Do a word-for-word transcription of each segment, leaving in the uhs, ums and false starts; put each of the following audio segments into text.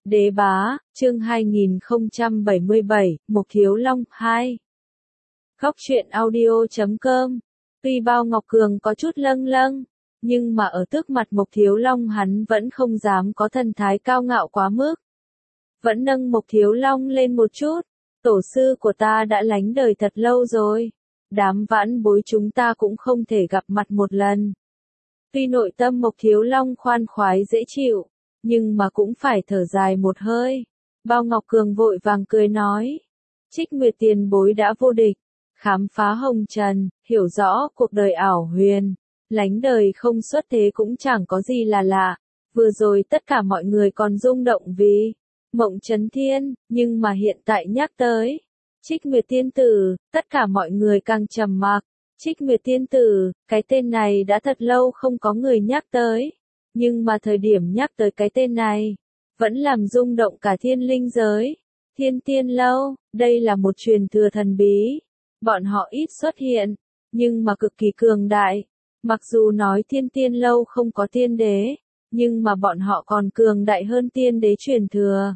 Đế bá, chương hai nghìn không trăm bảy mươi bảy, Mộc Thiếu Long, hai. Góc truyện audio chấm com. Tuy Bao Ngọc Cường có chút lâng lâng, nhưng mà ở trước mặt Mộc Thiếu Long hắn vẫn không dám có thần thái cao ngạo quá mức. Vẫn nâng Mộc Thiếu Long lên một chút, tổ sư của ta đã lánh đời thật lâu rồi. Đám vãn bối chúng ta cũng không thể gặp mặt một lần. Tuy nội tâm Mộc Thiếu Long khoan khoái dễ chịu, nhưng mà cũng phải thở dài một hơi. Bao Ngọc Cường vội vàng cười nói. Trích Nguyệt tiền bối đã vô địch, khám phá hồng trần, hiểu rõ cuộc đời ảo huyền. Lánh đời không xuất thế cũng chẳng có gì là lạ. Vừa rồi tất cả mọi người còn rung động vì Mộng Chấn Thiên, nhưng mà hiện tại nhắc tới Trích Nguyệt tiên tử, tất cả mọi người càng trầm mặc. Trích Nguyệt tiên tử, cái tên này đã thật lâu không có người nhắc tới. Nhưng mà thời điểm nhắc tới cái tên này, vẫn làm rung động cả thiên linh giới. Thiên Tiên Lâu, đây là một truyền thừa thần bí. Bọn họ ít xuất hiện, nhưng mà cực kỳ cường đại. Mặc dù nói Thiên Tiên Lâu không có tiên đế, nhưng mà bọn họ còn cường đại hơn tiên đế truyền thừa.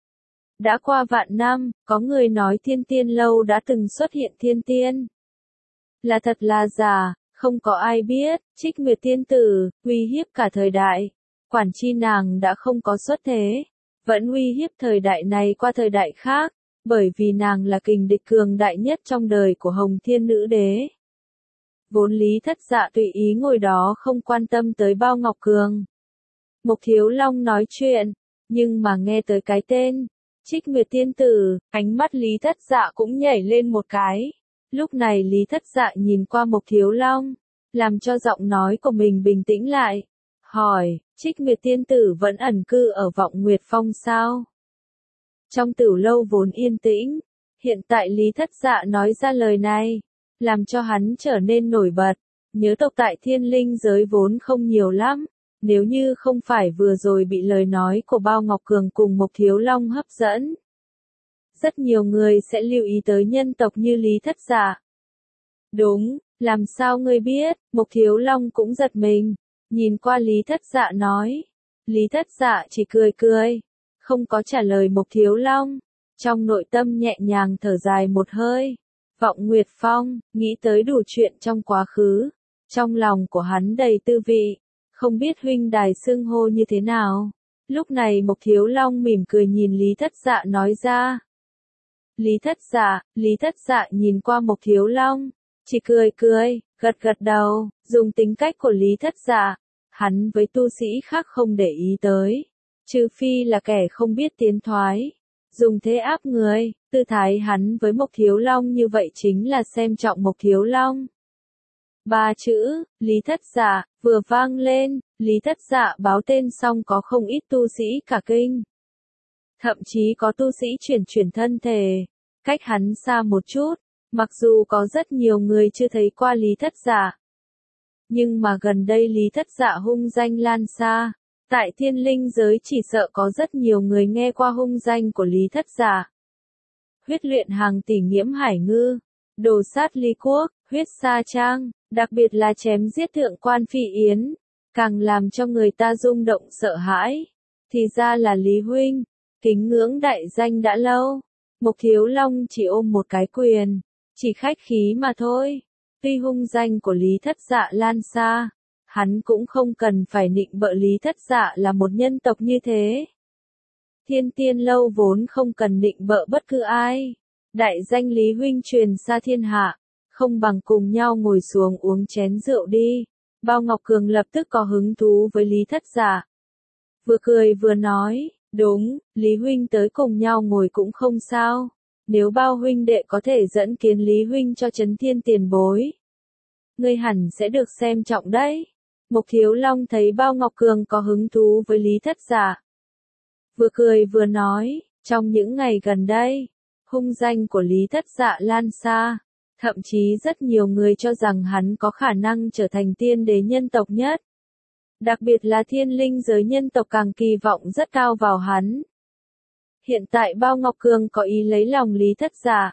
Đã qua vạn năm, có người nói Thiên Tiên Lâu đã từng xuất hiện thiên tiên. Là thật là giả, không có ai biết. Trích Nguyệt tiên tử, uy hiếp cả thời đại. Quản chi nàng đã không có xuất thế, vẫn uy hiếp thời đại này qua thời đại khác, bởi vì nàng là kình địch cường đại nhất trong đời của Hồng Thiên Nữ Đế. Vốn Lý Thất Dạ tùy ý ngồi đó không quan tâm tới Bao Ngọc Cường. Mộc Thiếu Long nói chuyện, nhưng mà nghe tới cái tên Trích Nguyệt tiên tử, ánh mắt Lý Thất Dạ cũng nhảy lên một cái. Lúc này Lý Thất Dạ nhìn qua Mộc Thiếu Long, làm cho giọng nói của mình bình tĩnh lại. Hỏi, Trích Nguyệt tiên tử vẫn ẩn cư ở Vọng Nguyệt Phong sao? Trong Tửu Lâu vốn yên tĩnh, hiện tại Lý Thất Dạ nói ra lời này, làm cho hắn trở nên nổi bật. Nhớ tộc tại thiên linh giới vốn không nhiều lắm, nếu như không phải vừa rồi bị lời nói của Bao Ngọc Cường cùng Mộc Thiếu Long hấp dẫn. Rất nhiều người sẽ lưu ý tới nhân tộc như Lý Thất Dạ. Đúng, làm sao ngươi biết? Mộc Thiếu Long cũng giật mình. Nhìn qua Lý Thất Dạ nói. Lý Thất Dạ chỉ cười cười, không có trả lời Mộc Thiếu Long. Trong nội tâm nhẹ nhàng thở dài một hơi. Vọng Nguyệt Phong, nghĩ tới đủ chuyện trong quá khứ. Trong lòng của hắn đầy tư vị, không biết huynh đài xưng hô như thế nào. Lúc này Mộc Thiếu Long mỉm cười nhìn Lý Thất Dạ nói ra. Lý Thất Dạ, Lý Thất Dạ nhìn qua Mộc Thiếu Long, chỉ cười cười, gật gật đầu, dùng tính cách của Lý Thất Dạ, hắn với tu sĩ khác không để ý tới, trừ phi là kẻ không biết tiến thoái, dùng thế áp người, tư thái hắn với Mộc Thiếu Long như vậy chính là xem trọng Mộc Thiếu Long. Ba chữ, Lý Thất Dạ, vừa vang lên, Lý Thất Dạ báo tên xong có không ít tu sĩ cả kinh. Thậm chí có tu sĩ chuyển chuyển thân thể, cách hắn xa một chút, mặc dù có rất nhiều người chưa thấy qua Lý Thất Dạ. Nhưng mà gần đây Lý Thất Dạ hung danh lan xa, tại thiên linh giới chỉ sợ có rất nhiều người nghe qua hung danh của Lý Thất Dạ. Huyết luyện hàng tỷ nghiễm hải ngư, đồ sát ly quốc, huyết sa trang, đặc biệt là chém giết thượng quan Phi Yến, càng làm cho người ta rung động sợ hãi. Thì ra là Lý huynh, kính ngưỡng đại danh đã lâu. Mộc Thiếu Long chỉ ôm một cái quyền, chỉ khách khí mà thôi. Tuy hung danh của Lý Thất Dạ lan xa, hắn cũng không cần phải nịnh bợ Lý Thất Dạ là một nhân tộc như thế. Thiên Tiên Lâu vốn không cần nịnh bợ bất cứ ai. Đại danh Lý huynh truyền xa thiên hạ, không bằng cùng nhau ngồi xuống uống chén rượu đi. Bao Ngọc Cường lập tức có hứng thú với Lý Thất Dạ. Vừa cười vừa nói, đúng, Lý huynh tới cùng nhau ngồi cũng không sao. Nếu Bao huynh đệ có thể dẫn kiến Lý huynh cho Chấn Thiên tiền bối, ngươi hẳn sẽ được xem trọng đấy. Mộc Thiếu Long thấy Bao Ngọc Cường có hứng thú với Lý Thất Dạ, vừa cười vừa nói, trong những ngày gần đây, hung danh của Lý Thất Dạ lan xa, thậm chí rất nhiều người cho rằng hắn có khả năng trở thành tiên đế nhân tộc nhất. Đặc biệt là thiên linh giới nhân tộc càng kỳ vọng rất cao vào hắn. Hiện tại Bao Ngọc Cường có ý lấy lòng Lý Thất Dạ.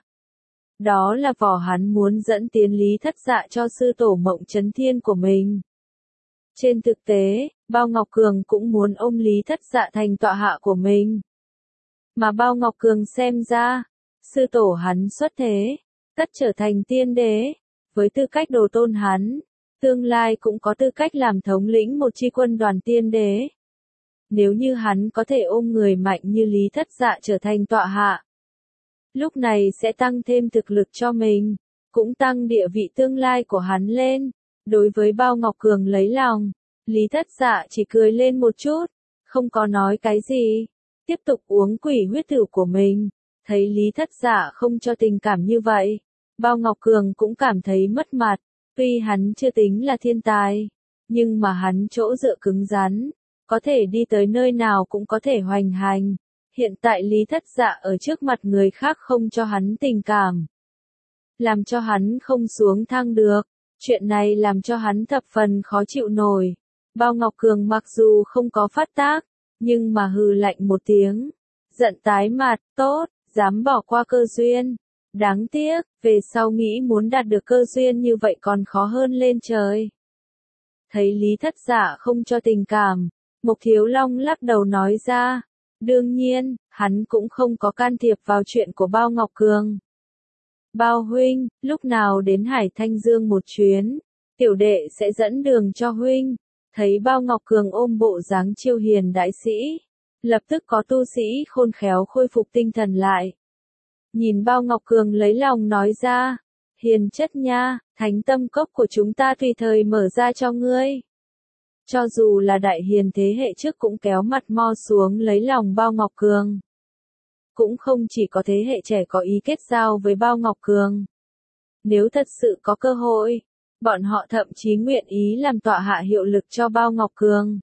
Đó là vỏ hắn muốn dẫn tiến Lý Thất Dạ cho sư tổ Mộng Chấn Thiên của mình. Trên thực tế, Bao Ngọc Cường cũng muốn ôm Lý Thất Dạ thành tọa hạ của mình. Mà Bao Ngọc Cường xem ra, sư tổ hắn xuất thế, tất trở thành tiên đế, với tư cách đồ tôn hắn, tương lai cũng có tư cách làm thống lĩnh một chi quân đoàn tiên đế. Nếu như hắn có thể ôm người mạnh như Lý Thất Dạ trở thành tọa hạ, lúc này sẽ tăng thêm thực lực cho mình, cũng tăng địa vị tương lai của hắn lên. Đối với Bao Ngọc Cường lấy lòng, Lý Thất Dạ chỉ cười lên một chút, không có nói cái gì, tiếp tục uống quỷ huyết thử của mình. Thấy Lý Thất Dạ không cho tình cảm như vậy, Bao Ngọc Cường cũng cảm thấy mất mặt. Tuy hắn chưa tính là thiên tài, nhưng mà hắn chỗ dựa cứng rắn, có thể đi tới nơi nào cũng có thể hoành hành. Hiện tại Lý Thất Dạ ở trước mặt người khác không cho hắn tình cảm, làm cho hắn không xuống thang được. Chuyện này làm cho hắn thập phần khó chịu nổi. Bao Ngọc Cường mặc dù không có phát tác, nhưng mà hừ lạnh một tiếng, giận tái mặt, tốt, dám bỏ qua cơ duyên. Đáng tiếc, về sau nghĩ muốn đạt được cơ duyên như vậy còn khó hơn lên trời. Thấy Lý Thất Dạ không cho tình cảm, Mộc Thiếu Long lắc đầu nói ra, đương nhiên, hắn cũng không có can thiệp vào chuyện của Bao Ngọc Cường. Bao huynh, lúc nào đến Hải Thanh Dương một chuyến, tiểu đệ sẽ dẫn đường cho huynh. Thấy Bao Ngọc Cường ôm bộ dáng chiêu hiền đại sĩ, lập tức có tu sĩ khôn khéo khôi phục tinh thần lại. Nhìn Bao Ngọc Cường lấy lòng nói ra, hiền chất nha, thánh tâm cốc của chúng ta tùy thời mở ra cho ngươi. Cho dù là đại hiền thế hệ trước cũng kéo mặt mo xuống lấy lòng Bao Ngọc Cường. Cũng không chỉ có thế hệ trẻ có ý kết giao với Bao Ngọc Cường. Nếu thật sự có cơ hội, bọn họ thậm chí nguyện ý làm tọa hạ hiệu lực cho Bao Ngọc Cường.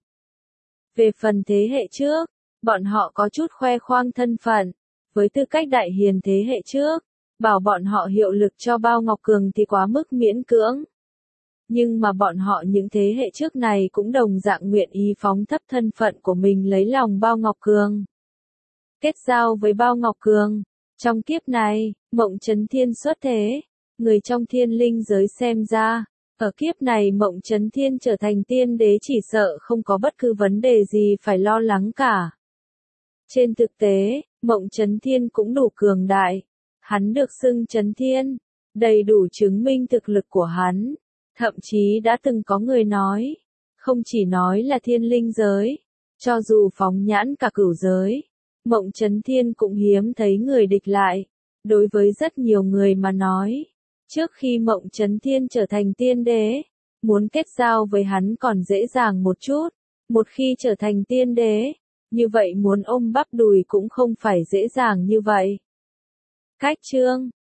Về phần thế hệ trước, bọn họ có chút khoe khoang thân phận, với tư cách đại hiền thế hệ trước, bảo bọn họ hiệu lực cho Bao Ngọc Cường thì quá mức miễn cưỡng. Nhưng mà bọn họ những thế hệ trước này cũng đồng dạng nguyện ý phóng thấp thân phận của mình lấy lòng Bao Ngọc Cường. Kết giao với Bao Ngọc Cường, trong kiếp này, Mộng Chấn Thiên xuất thế, người trong thiên linh giới xem ra, ở kiếp này Mộng Chấn Thiên trở thành tiên đế chỉ sợ không có bất cứ vấn đề gì phải lo lắng cả. Trên thực tế, Mộng Chấn Thiên cũng đủ cường đại, hắn được xưng Chấn Thiên, đầy đủ chứng minh thực lực của hắn, thậm chí đã từng có người nói, không chỉ nói là thiên linh giới, cho dù phóng nhãn cả cửu giới, Mộng Chấn Thiên cũng hiếm thấy người địch lại. Đối với rất nhiều người mà nói, trước khi Mộng Chấn Thiên trở thành tiên đế, muốn kết giao với hắn còn dễ dàng một chút, một khi trở thành tiên đế, như vậy muốn ôm bắp đùi cũng không phải dễ dàng như vậy. Cách chương